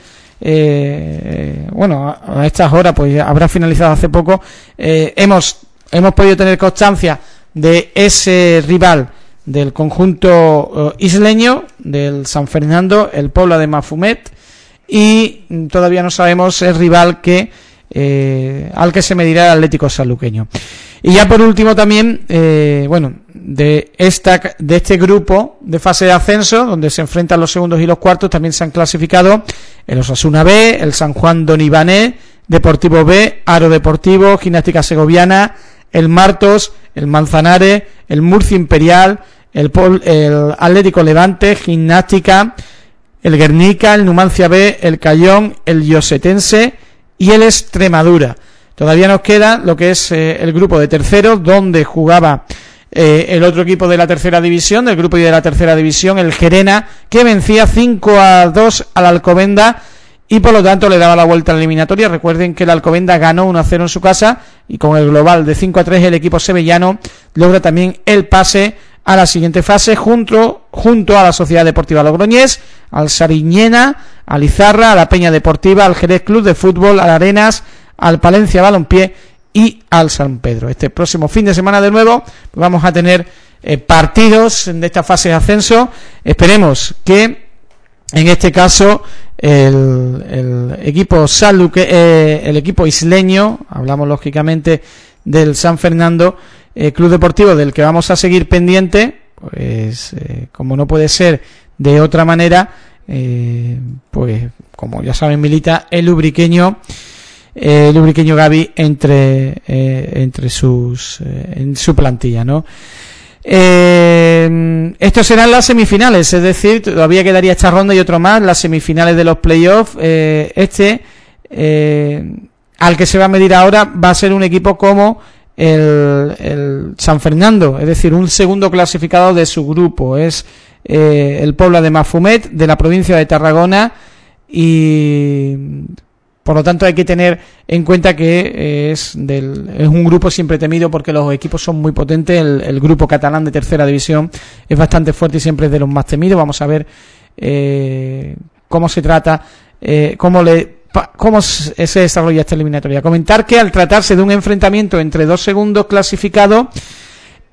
eh, bueno, a, a estas horas pues ya habrá finalizado hace poco. eh, hemos hemos podido tener constancia de ese rival del conjunto uh, isleño, del San Fernando, el Pobla de Mafumet, y todavía no sabemos el rival que eh, al que se medirá el Atlético sanluqueño. Y ya por último también, eh, bueno, de esta de este grupo de fase de ascenso, donde se enfrentan los segundos y los cuartos, también se han clasificado el Osasuna B, el San Juan Donibané, Deportivo B, Aro Deportivo, Gimnástica Segoviana, el Martos, el Manzanares, el Murcia Imperial, el, Pol, el Atlético Levante, Gimnástica, el Guernica, el Numancia B, el Cayón, el Llosetense y el Extremadura. Todavía nos queda lo que es eh, el grupo de terceros, donde jugaba eh, el otro equipo de la tercera división, del grupo de la tercera división, el Gerena, que vencía cinco a dos al Alcobenda, y por lo tanto le daba la vuelta a la eliminatoria. Recuerden que el Alcobenda ganó uno a cero en su casa, y con el global de cinco a tres el equipo sevillano logra también el pase a la siguiente fase, junto, junto a la Sociedad Deportiva Logroñés, al Sariñena, al Izarra, a la Peña Deportiva, al Jerez Club de Fútbol, al Arenas, al Palencia Balompié y al San Pedro. Este próximo fin de semana de nuevo vamos a tener eh, partidos de esta fase de ascenso. Esperemos que en este caso el, el equipo sanluque, eh, el equipo isleño, hablamos lógicamente del San Fernando eh, Club Deportivo, del que vamos a seguir pendiente, pues eh, como no puede ser de otra manera, eh, pues como ya saben, milita el ubriqueño eh, el ubriqueño Gavi entre eh, entre sus eh, en su plantilla, ¿no? Eh, estos serán las semifinales, es decir, todavía quedaría esta ronda y otro más, las semifinales de los playoffs. Eh, este eh, al que se va a medir ahora va a ser un equipo como el, el San Fernando, es decir, un segundo clasificado de su grupo, es eh, el Pobla de Mafumet, de la provincia de Tarragona, y por lo tanto hay que tener en cuenta que es del es un grupo siempre temido, porque los equipos son muy potentes. El, el grupo catalán de tercera división es bastante fuerte y siempre es de los más temidos. Vamos a ver eh, cómo se trata, eh, cómo le cómo se desarrolla esta eliminatoria. Comentar que al tratarse de un enfrentamiento entre dos segundos clasificados,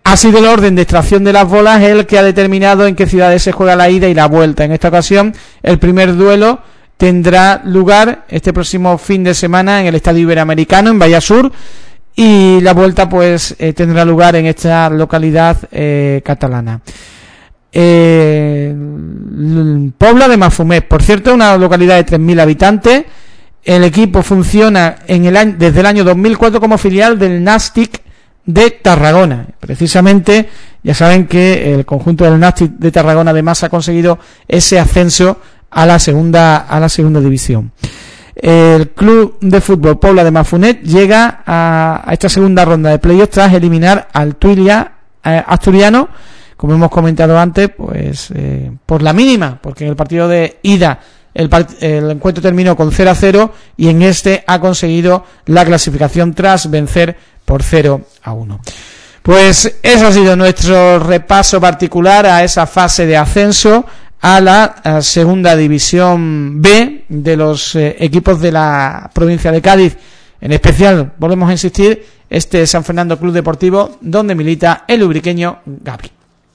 ha sido el orden de extracción de las bolas el que ha determinado en qué ciudades se juega la ida y la vuelta. En esta ocasión, el primer duelo tendrá lugar este próximo fin de semana en el Estadio Iberoamericano, en Vallasur, y la vuelta pues eh, tendrá lugar en esta localidad eh, catalana. Eh, Pobla de Mafumet, por cierto, una localidad de tres mil habitantes. El equipo funciona en el año, desde el año dos mil cuatro como filial del Nàstic de Tarragona. Precisamente, ya saben que el conjunto del Nàstic de Tarragona además ha conseguido ese ascenso a la segunda a la segunda división. El club de fútbol Pobla de Mafumet llega a, a esta segunda ronda de playoffs tras eliminar al Tuilia eh, asturiano, como hemos comentado antes, pues eh, por la mínima, porque en el partido de ida el, part- el encuentro terminó con cero a cero y en este ha conseguido la clasificación tras vencer por cero a uno. Pues ese ha sido nuestro repaso particular a esa fase de ascenso a la a segunda división B de los eh, equipos de la provincia de Cádiz. En especial, volvemos a insistir, este San Fernando Club Deportivo, donde milita el ubriqueño Gabri.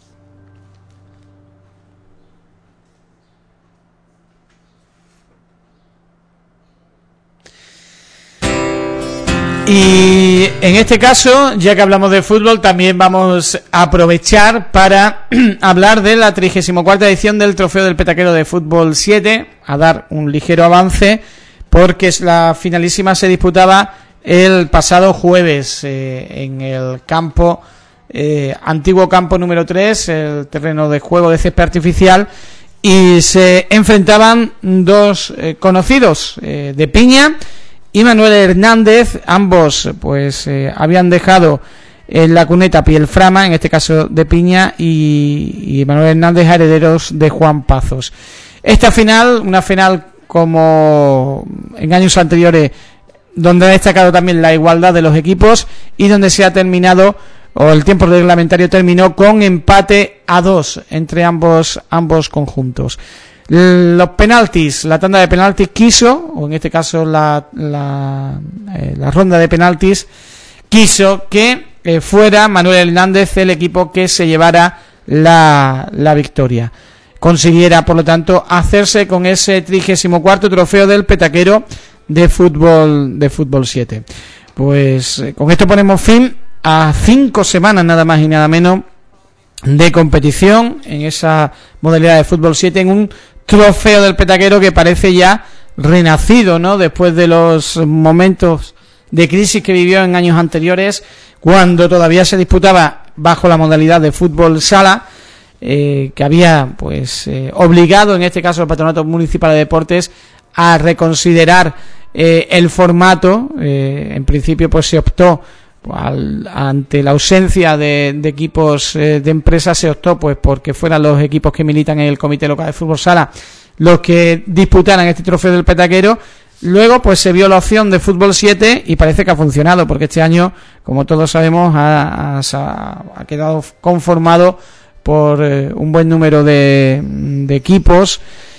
Y en este caso, ya que hablamos de fútbol, también vamos a aprovechar para hablar de la trigésima cuarta edición del Trofeo del Petaquero de Fútbol siete, a dar un ligero avance, porque la finalísima se disputaba el pasado jueves eh, en el campo, eh, antiguo campo número tres, el terreno de juego de césped artificial, y se enfrentaban dos eh, conocidos eh, de Piña y Manuel Hernández. Ambos pues eh, habían dejado en la cuneta Pielframa, en este caso de Piña, y, y Manuel Hernández, herederos de Juan Pazos. Esta final, una final como en años anteriores, donde ha destacado también la igualdad de los equipos y donde se ha terminado, o el tiempo reglamentario terminó con empate a dos entre ambos ambos conjuntos. Los penaltis, la tanda de penaltis quiso, o en este caso la la, eh, la ronda de penaltis quiso que eh, fuera Manuel Hernández el equipo que se llevara la, la victoria. Consiguiera, por lo tanto, hacerse con ese trigésimo cuarto trofeo del Petaquero de fútbol de fútbol siete. Pues eh, con esto ponemos fin a cinco semanas nada más y nada menos de competición en esa modalidad de fútbol siete, en un trofeo del Petaquero que parece ya renacido, ¿no? Después de los momentos de crisis que vivió en años anteriores, cuando todavía se disputaba bajo la modalidad de fútbol sala, eh, que había pues eh, obligado, en este caso el Patronato Municipal de Deportes, a reconsiderar eh, el formato. Eh, en principio pues se optó Al, ante la ausencia de, de equipos eh, de empresas, se optó pues porque fueran los equipos que militan en el Comité Local de Fútbol Sala los que disputaran este trofeo del Petaquero. Luego pues se vio la opción de fútbol siete y parece que ha funcionado, porque este año, como todos sabemos, ha, ha, ha quedado conformado por eh, un buen número de, de equipos,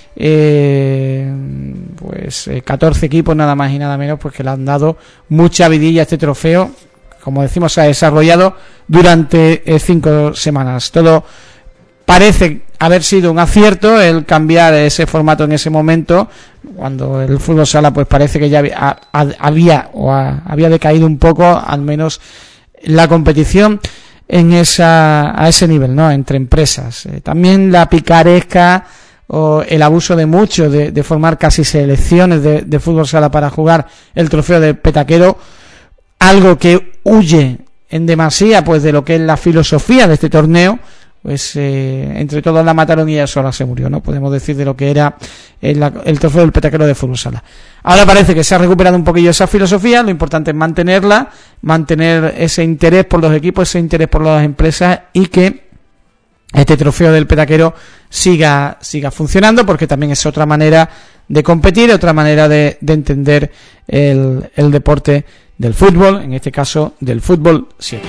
eh, pues eh, catorce equipos nada más y nada menos, pues que le han dado mucha vidilla a este trofeo. Como decimos, se ha desarrollado durante eh, cinco semanas. Todo parece haber sido un acierto el cambiar ese formato en ese momento, cuando el fútbol sala pues parece que ya había, había o a, había decaído un poco, al menos la competición en esa a ese nivel, ¿no? Entre empresas. Eh, también la picaresca o el abuso de mucho de, de formar casi selecciones de, de fútbol sala para jugar el trofeo de Petaquero, algo que huye en demasía pues de lo que es la filosofía de este torneo. Pues eh, entre todos la mataron y ella sola se murió, ¿no? Podemos decir de lo que era el, el trofeo del Petaquero de fútbol sala. Ahora parece que se ha recuperado un poquillo esa filosofía. Lo importante es mantenerla, mantener ese interés por los equipos, ese interés por las empresas, y que este trofeo del Petaquero siga siga funcionando, porque también es otra manera de competir, otra manera de, de entender el, el deporte del fútbol, en este caso del fútbol siete.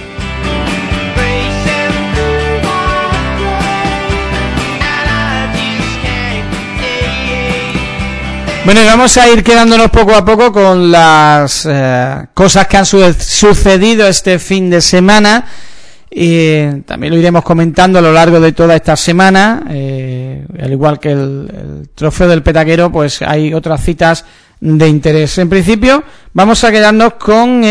Bueno, y vamos a ir quedándonos poco a poco con las eh, cosas que han su- sucedido este fin de semana. Y también lo iremos comentando a lo largo de toda esta semana, eh, al igual que el, el trofeo del petaquero, pues hay otras citas de interés. En principio vamos a quedarnos con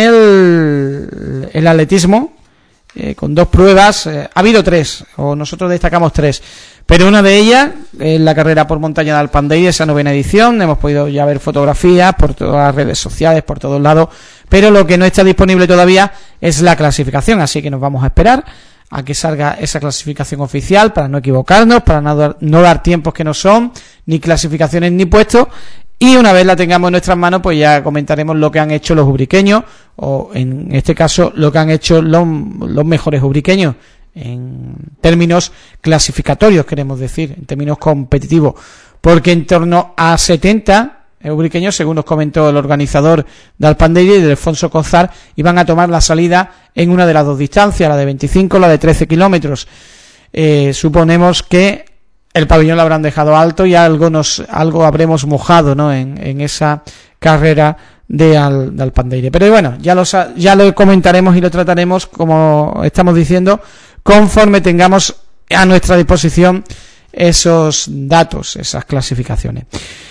el, el atletismo, eh, con dos pruebas. Eh, ha habido tres, o nosotros destacamos tres, pero una de ellas es la carrera por montaña de Alpandeire, esa novena edición. Hemos podido ya ver fotografías por todas las redes sociales, por todos lados, pero lo que no está disponible todavía es la clasificación, así que nos vamos a esperar a que salga esa clasificación oficial para no equivocarnos, para no dar, no dar tiempos que no son, ni clasificaciones ni puestos, y una vez la tengamos en nuestras manos, pues ya comentaremos lo que han hecho los ubriqueños, o en este caso lo que han hecho los, los mejores ubriqueños en términos clasificatorios, queremos decir, en términos competitivos, porque en torno a setenta ubriqueños, según nos comentó el organizador de Alpandeire y de Alfonso Cozar, iban a tomar la salida en una de las dos distancias, la de veinticinco, la de trece kilómetros. Eh, suponemos que el pabellón lo habrán dejado alto y algo nos algo habremos mojado, ¿no?, en, en esa carrera de, Al, de Alpandeire. Pero bueno, ya lo, ya lo comentaremos y lo trataremos, como estamos diciendo, conforme tengamos a nuestra disposición esos datos, esas clasificaciones.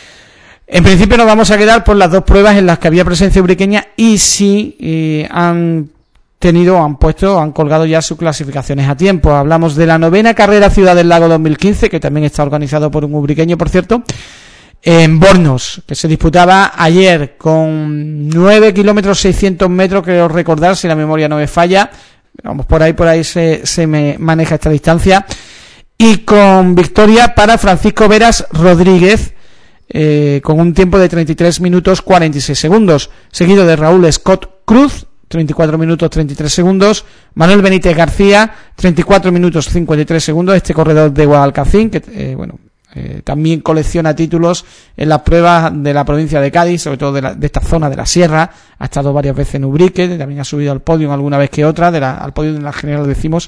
En principio nos vamos a quedar por las dos pruebas en las que había presencia ubriqueña y si eh, han tenido, han puesto, han colgado ya sus clasificaciones a tiempo. Hablamos de la novena carrera Ciudad del Lago dos mil quince, que también está organizado por un ubriqueño, por cierto, en Bornos, que se disputaba ayer con nueve kilómetros seiscientos metros, creo recordar, si la memoria no me falla. Vamos, por ahí, por ahí se, se me maneja esta distancia. Y con victoria para Francisco Veras Rodríguez, Eh, con un tiempo de treinta y tres minutos cuarenta y seis segundos, seguido de Raúl Scott Cruz, treinta y cuatro minutos treinta y tres segundos, Manuel Benítez García, treinta y cuatro minutos cincuenta y tres segundos, este corredor de Guadalcacín, que eh, bueno, eh, también colecciona títulos en las pruebas de la provincia de Cádiz, sobre todo de, la, de esta zona de la sierra. Ha estado varias veces en Ubrique, también ha subido al podio alguna vez que otra, de la, al podio de la general decimos.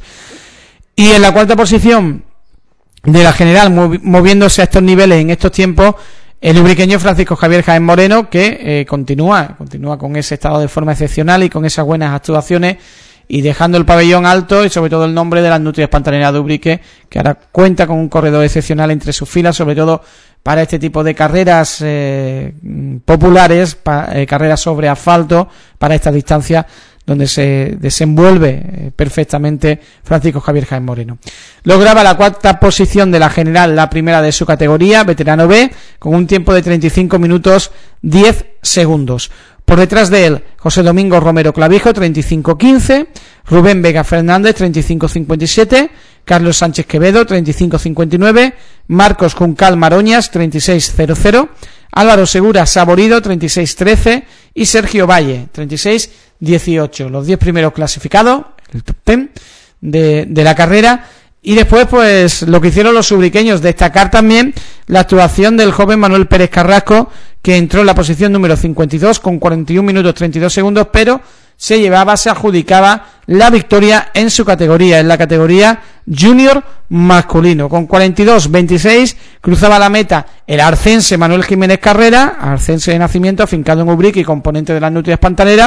Y en la cuarta posición de la general, movi- moviéndose a estos niveles en estos tiempos, el ubriqueño Francisco Javier Jaén Moreno, que eh, continúa, continúa con ese estado de forma excepcional y con esas buenas actuaciones, y dejando el pabellón alto y sobre todo el nombre de las Nutrias Pantaneras de Ubrique, que ahora cuenta con un corredor excepcional entre sus filas, sobre todo para este tipo de carreras eh, populares, pa, eh, carreras sobre asfalto, para esta distancia donde se desenvuelve eh, perfectamente Francisco Javier Jaén Moreno. Lograba la cuarta posición de la general, la primera de su categoría, veterano B, con un tiempo de treinta y cinco minutos diez segundos. Por detrás de él, José Domingo Romero Clavijo, treinta y cinco quince, Rubén Vega Fernández, treinta y cinco cincuenta y siete, Carlos Sánchez Quevedo, treinta y cinco cincuenta y nueve, Marcos Juncal Maroñas, treinta y seis cero cero, Álvaro Segura Saborido, treinta y seis trece, y Sergio Valle, treinta y seis dieciocho. Los diez primeros clasificados, el top diez de, de la carrera. Y después, pues, lo que hicieron los ubriqueños, destacar también la actuación del joven Manuel Pérez Carrasco, que entró en la posición número cincuenta y dos con cuarenta y un minutos treinta y dos segundos, pero se llevaba, se adjudicaba la victoria en su categoría, en la categoría junior masculino. Con cuarenta y dos veintiséis cruzaba la meta el arcense Manuel Jiménez Carrera, arcense de nacimiento, afincado en Ubrique y componente de las Nutrias Pantaneras.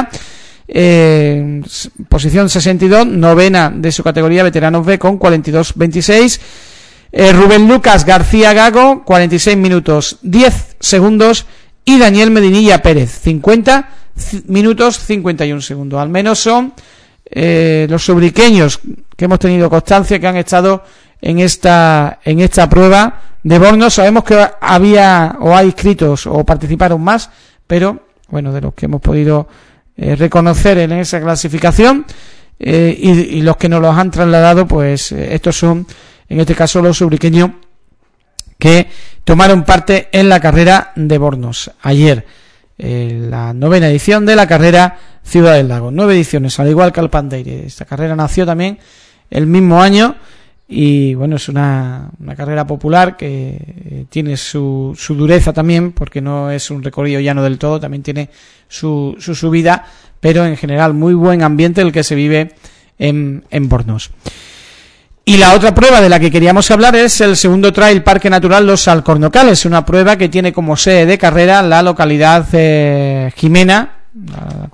Eh, posición sesenta y dos, novena de su categoría, veteranos B, con cuarenta y dos veintiséis. eh, Rubén Lucas García Gago, cuarenta y seis minutos diez segundos, y Daniel Medinilla Pérez, cincuenta minutos cincuenta y un segundos. Al menos son eh, los ubriqueños que hemos tenido constancia que han estado en esta en esta prueba de Bornos. Sabemos que había o hay inscritos o participaron más, pero bueno, de los que hemos podido Eh, reconocer en esa clasificación eh, y, y los que nos los han trasladado, pues eh, estos son, en este caso, los ubriqueños que tomaron parte en la carrera de Bornos ayer, eh, la novena edición de la carrera Ciudad del Lago. Nueve ediciones, al igual que Alpandeire. Esta carrera nació también el mismo año y bueno, es una, una carrera popular que eh, tiene su, su dureza también, porque no es un recorrido llano del todo, también tiene su, su subida, pero en general muy buen ambiente el que se vive en, en Bornos. Y la otra prueba de la que queríamos hablar es el segundo Trail Parque Natural Los Alcornocales, una prueba que tiene como sede de carrera la localidad eh, Jimena, la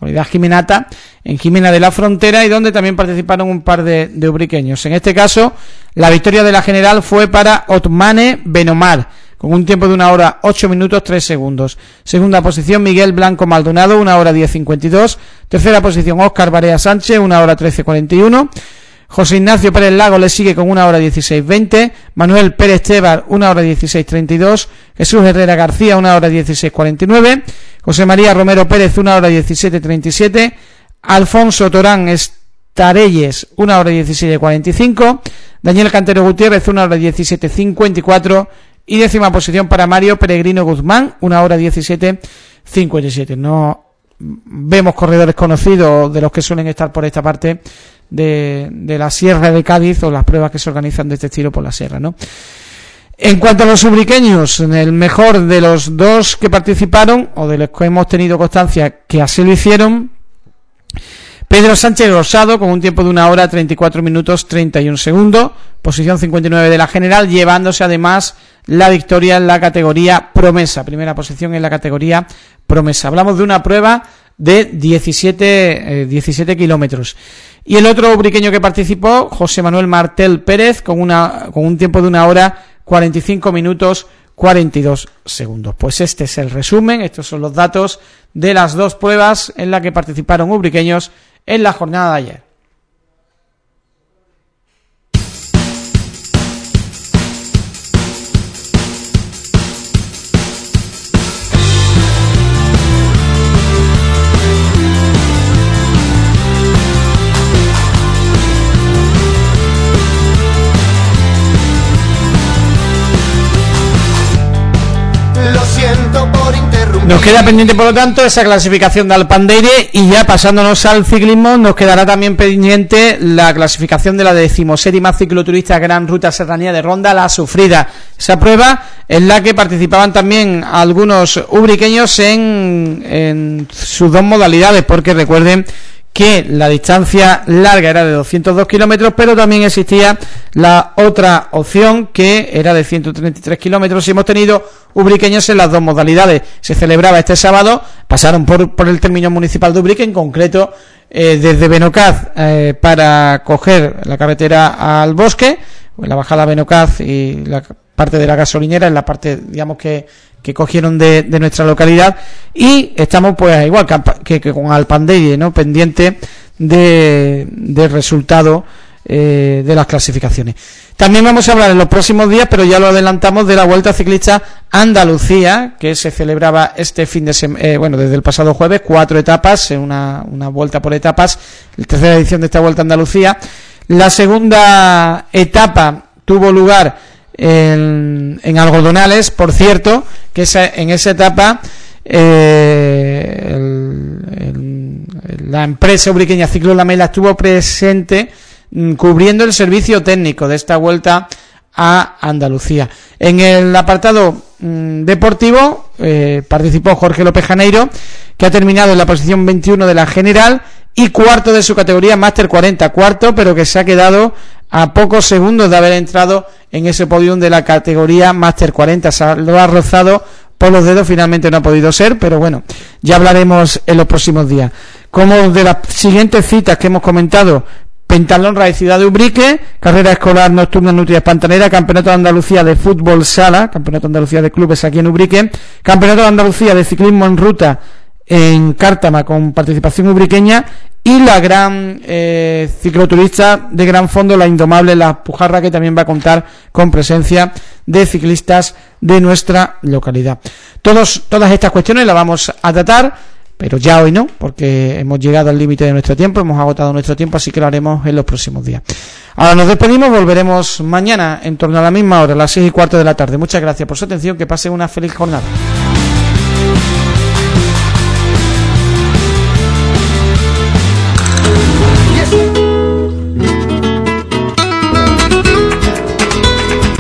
localidad jimenata, en Jimena de la Frontera, y donde también participaron un par de, de ubriqueños. En este caso, la victoria de la general fue para Otmane Benomar, con un tiempo de una hora ocho minutos tres segundos. Segunda posición, Miguel Blanco Maldonado, una hora diez cincuenta y dos. Tercera posición, Óscar Barea Sánchez, una hora trece cuarenta y uno. José Ignacio Pérez Lago le sigue con una hora dieciséis veinte. Manuel Pérez Tebar, una hora dieciséis treinta y dos. Jesús Herrera García, una hora dieciséis cuarenta y nueve. José María Romero Pérez, una hora diecisiete treinta y siete. Alfonso Torán Estarelles, una hora diecisiete cuarenta y cinco. Daniel Cantero Gutiérrez, una hora diecisiete cincuenta y cuatro. Y décima posición para Mario Peregrino Guzmán, una hora diecisiete cincuenta y siete. No vemos corredores conocidos de los que suelen estar por esta parte de, de la Sierra de Cádiz, o las pruebas que se organizan de este estilo por la sierra, ¿no? En cuanto a los ubriqueños, en el mejor de los dos que participaron, o de los que hemos tenido constancia que así lo hicieron, Pedro Sánchez Rosado, con un tiempo de una hora treinta y cuatro minutos treinta y un segundos, posición cincuenta y nueve de la general, llevándose además la victoria en la categoría promesa, primera posición en la categoría promesa. Hablamos de una prueba de diecisiete, eh, diecisiete kilómetros. Y el otro ubriqueño que participó, José Manuel Martel Pérez, con una con un tiempo de una hora cuarenta y cinco minutos cuarenta y dos segundos. Pues este es el resumen, estos son los datos de las dos pruebas en las que participaron ubriqueños en la jornada de ayer. Nos queda pendiente, por lo tanto, esa clasificación de Alpandeire, y ya pasándonos al ciclismo, nos quedará también pendiente la clasificación de la decimoséptima cicloturista Gran Ruta Serranía de Ronda, La Sufrida. Esa prueba en la que participaban también algunos ubriqueños en, en sus dos modalidades, porque recuerden que la distancia larga era de doscientos dos kilómetros, pero también existía la otra opción que era de ciento treinta y tres kilómetros, y hemos tenido ubriqueños en las dos modalidades. Se celebraba este sábado, pasaron por, por el término municipal de Ubrique, en concreto eh, desde Benocaz eh, para coger la carretera al Bosque, la bajada a Benocaz y la parte de la gasolinera, en la parte, digamos, que que cogieron de, de nuestra localidad, y estamos pues igual que, que, que con Alpandeire, ¿no?, pendiente de del resultado eh, de las clasificaciones. También vamos a hablar en los próximos días, pero ya lo adelantamos, de la Vuelta Ciclista Andalucía, que se celebraba este fin de semana, eh, bueno, desde el pasado jueves, cuatro etapas, una, una vuelta por etapas, la tercera edición de esta Vuelta a Andalucía. La segunda etapa tuvo lugar En, en Algodonales, por cierto, que esa, en esa etapa eh, el, el, la empresa ubriqueña Ciclo Lamela estuvo presente mm, cubriendo el servicio técnico de esta Vuelta a Andalucía. En el apartado mm, deportivo eh, participó Jorge López Janeiro, que ha terminado en la posición veintiuno de la general y cuarto de su categoría Máster cuarenta, cuarto, pero que se ha quedado a pocos segundos de haber entrado en ese podium de la categoría Máster cuarenta. Se lo ha rozado por los dedos, finalmente no ha podido ser, pero bueno, ya hablaremos en los próximos días. Como de las siguientes citas que hemos comentado: Pentalón Raíz Ciudad de Ubrique, carrera escolar nocturna Nutria Pantanera, Campeonato de Andalucía de Fútbol Sala, Campeonato de Andalucía de Clubes aquí en Ubrique, Campeonato de Andalucía de Ciclismo en Ruta en Cártama con participación ubriqueña, y la gran eh, cicloturista de gran fondo, la Indomable La Pujarra, que también va a contar con presencia de ciclistas de nuestra localidad. Todos, todas estas cuestiones las vamos a tratar, pero ya hoy no, porque hemos llegado al límite de nuestro tiempo, hemos agotado nuestro tiempo, así que lo haremos en los próximos días. Ahora nos despedimos, volveremos mañana en torno a la misma hora, a las seis y cuarto de la tarde. Muchas gracias por su atención, que pasen una feliz jornada.